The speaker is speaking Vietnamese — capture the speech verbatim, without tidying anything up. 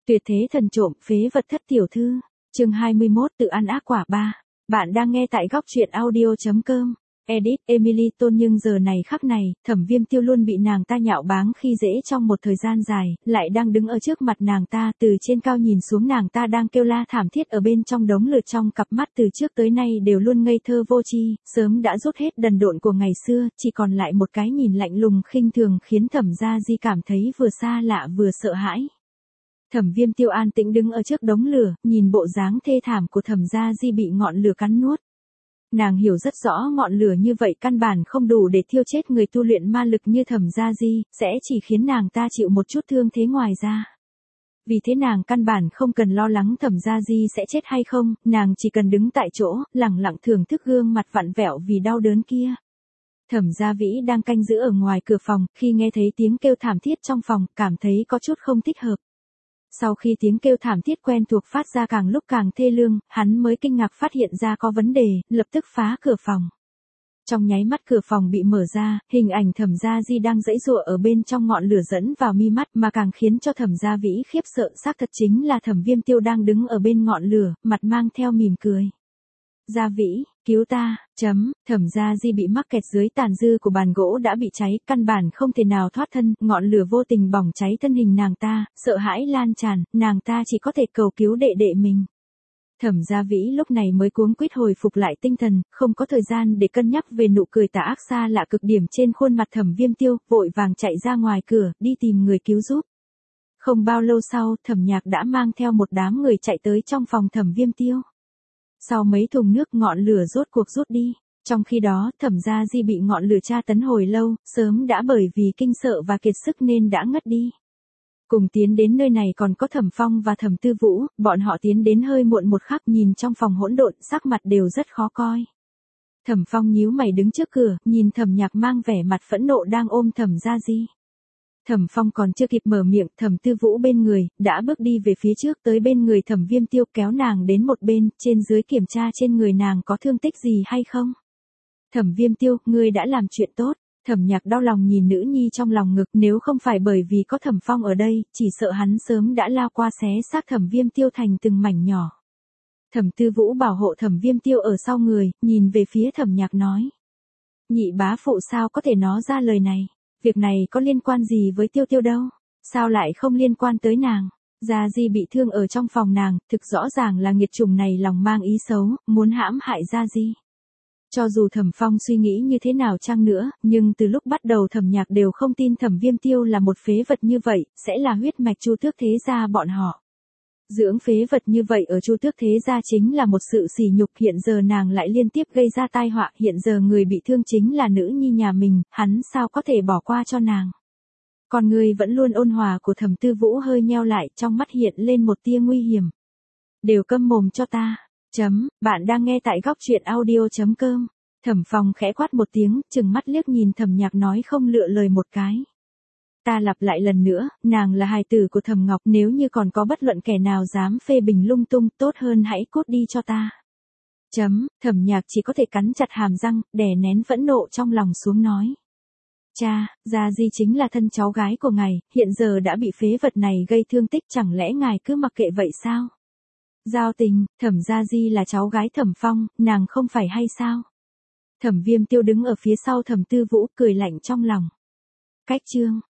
Tuyệt thế thần trộm, phế vật thất tiểu thư. Chương hai mươi mốt, tự ăn ác quả ba. Bạn đang nghe tại góc truyện audio chấm com. Edit, Emily Tôn. Nhưng giờ này khắc này, Thẩm Viêm Tiêu luôn bị nàng ta nhạo báng khi dễ trong một thời gian dài, lại đang đứng ở trước mặt nàng ta, từ trên cao nhìn xuống nàng ta đang kêu la thảm thiết ở bên trong đống lửa, trong cặp mắt từ trước tới nay đều luôn ngây thơ vô tri, sớm đã rút hết đần độn của ngày xưa, chỉ còn lại một cái nhìn lạnh lùng khinh thường khiến Thẩm Gia Di cảm thấy vừa xa lạ vừa sợ hãi. Thẩm Viêm Tiêu an tĩnh đứng ở trước đống lửa, nhìn bộ dáng thê thảm của Thẩm Gia Di bị ngọn lửa cắn nuốt. Nàng hiểu rất rõ ngọn lửa như vậy căn bản không đủ để thiêu chết người tu luyện ma lực như Thẩm Gia Di, sẽ chỉ khiến nàng ta chịu một chút thương thế ngoài ra. Vì thế nàng căn bản không cần lo lắng Thẩm Gia Di sẽ chết hay không, nàng chỉ cần đứng tại chỗ, lặng lặng thưởng thức gương mặt vặn vẹo vì đau đớn kia. Thẩm Gia Vĩ đang canh giữ ở ngoài cửa phòng, khi nghe thấy tiếng kêu thảm thiết trong phòng, cảm thấy có chút không thích hợp. Sau khi tiếng kêu thảm thiết quen thuộc phát ra càng lúc càng thê lương, hắn mới kinh ngạc phát hiện ra có vấn đề, lập tức phá cửa phòng. Trong nháy mắt cửa phòng bị mở ra, hình ảnh Thẩm Gia Di đang giãy giụa ở bên trong ngọn lửa dẫn vào mi mắt, mà càng khiến cho Thẩm Gia Vĩ khiếp sợ xác thật chính là Thẩm Viêm Tiêu đang đứng ở bên ngọn lửa, mặt mang theo mỉm cười. Gia Vĩ, cứu ta, chấm, Thẩm Gia Di bị mắc kẹt dưới tàn dư của bàn gỗ đã bị cháy, căn bản không thể nào thoát thân, ngọn lửa vô tình bỏng cháy thân hình nàng ta, sợ hãi lan tràn, nàng ta chỉ có thể cầu cứu đệ đệ mình. Thẩm Gia Vĩ lúc này mới cuống quýt hồi phục lại tinh thần, không có thời gian để cân nhắc về nụ cười tà ác xa lạ cực điểm trên khuôn mặt Thẩm Viêm Tiêu, vội vàng chạy ra ngoài cửa, đi tìm người cứu giúp. Không bao lâu sau, Thẩm Nhạc đã mang theo một đám người chạy tới trong phòng Thẩm Viêm Tiêu. Sau mấy thùng nước, ngọn lửa rốt cuộc rút đi. Trong khi đó, Thẩm Gia Di bị ngọn lửa tra tấn hồi lâu, sớm đã bởi vì kinh sợ và kiệt sức nên đã ngất đi. Cùng tiến đến nơi này còn có Thẩm Phong và Thẩm Tư Vũ, bọn họ tiến đến hơi muộn một khắc, nhìn trong phòng hỗn độn, sắc mặt đều rất khó coi. Thẩm Phong nhíu mày đứng trước cửa, nhìn Thẩm Nhạc mang vẻ mặt phẫn nộ đang ôm Thẩm Gia Di. Thẩm Phong còn chưa kịp mở miệng, Thẩm Tư Vũ bên người, đã bước đi về phía trước tới bên người Thẩm Viêm Tiêu, kéo nàng đến một bên, trên dưới kiểm tra trên người nàng có thương tích gì hay không. Thẩm Viêm Tiêu, ngươi đã làm chuyện tốt. Thẩm Nhạc đau lòng nhìn nữ nhi trong lòng ngực, nếu không phải bởi vì có Thẩm Phong ở đây, chỉ sợ hắn sớm đã lao qua xé xác Thẩm Viêm Tiêu thành từng mảnh nhỏ. Thẩm Tư Vũ bảo hộ Thẩm Viêm Tiêu ở sau người, nhìn về phía Thẩm Nhạc nói. Nhị bá phụ sao có thể nói ra lời này? Việc này có liên quan gì với Tiêu Tiêu đâu? Sao lại không liên quan tới nàng? Gia Di bị thương ở trong phòng nàng, thực rõ ràng là nghiệt chủng này lòng mang ý xấu, muốn hãm hại Gia Di. Cho dù Thẩm Phong suy nghĩ như thế nào chăng nữa, nhưng từ lúc bắt đầu Thẩm Nhạc đều không tin Thẩm Viêm Tiêu là một phế vật như vậy, sẽ là huyết mạch Chu Tước thế gia bọn họ. Dưỡng phế vật như vậy ở Chu Tước thế gia chính là một sự sỉ nhục, hiện giờ nàng lại liên tiếp gây ra tai họa, hiện giờ người bị thương chính là nữ nhi nhà mình, hắn sao có thể bỏ qua cho nàng. Còn người vẫn luôn ôn hòa của Thẩm Tư Vũ hơi nheo lại, trong mắt hiện lên một tia nguy hiểm. Đều câm mồm cho ta. Chấm, bạn đang nghe tại góc truyện audio chấm com. Thẩm Phong khẽ quát một tiếng, chừng mắt liếc nhìn Thẩm Nhạc nói không lựa lời một cái. Ta lặp lại lần nữa, nàng là hài tử của Thẩm Ngọc, nếu như còn có bất luận kẻ nào dám phê bình lung tung, tốt hơn hãy cút đi cho ta. Chấm, Thẩm Nhạc chỉ có thể cắn chặt hàm răng, đè nén phẫn nộ trong lòng xuống nói. Cha, Gia Di chính là thân cháu gái của ngài, hiện giờ đã bị phế vật này gây thương tích, chẳng lẽ ngài cứ mặc kệ vậy sao? Giao tình, Thẩm Gia Di là cháu gái Thẩm Phong, nàng không phải hay sao? Thẩm Viêm Tiêu đứng ở phía sau Thẩm Tư Vũ, cười lạnh trong lòng. Cách chương,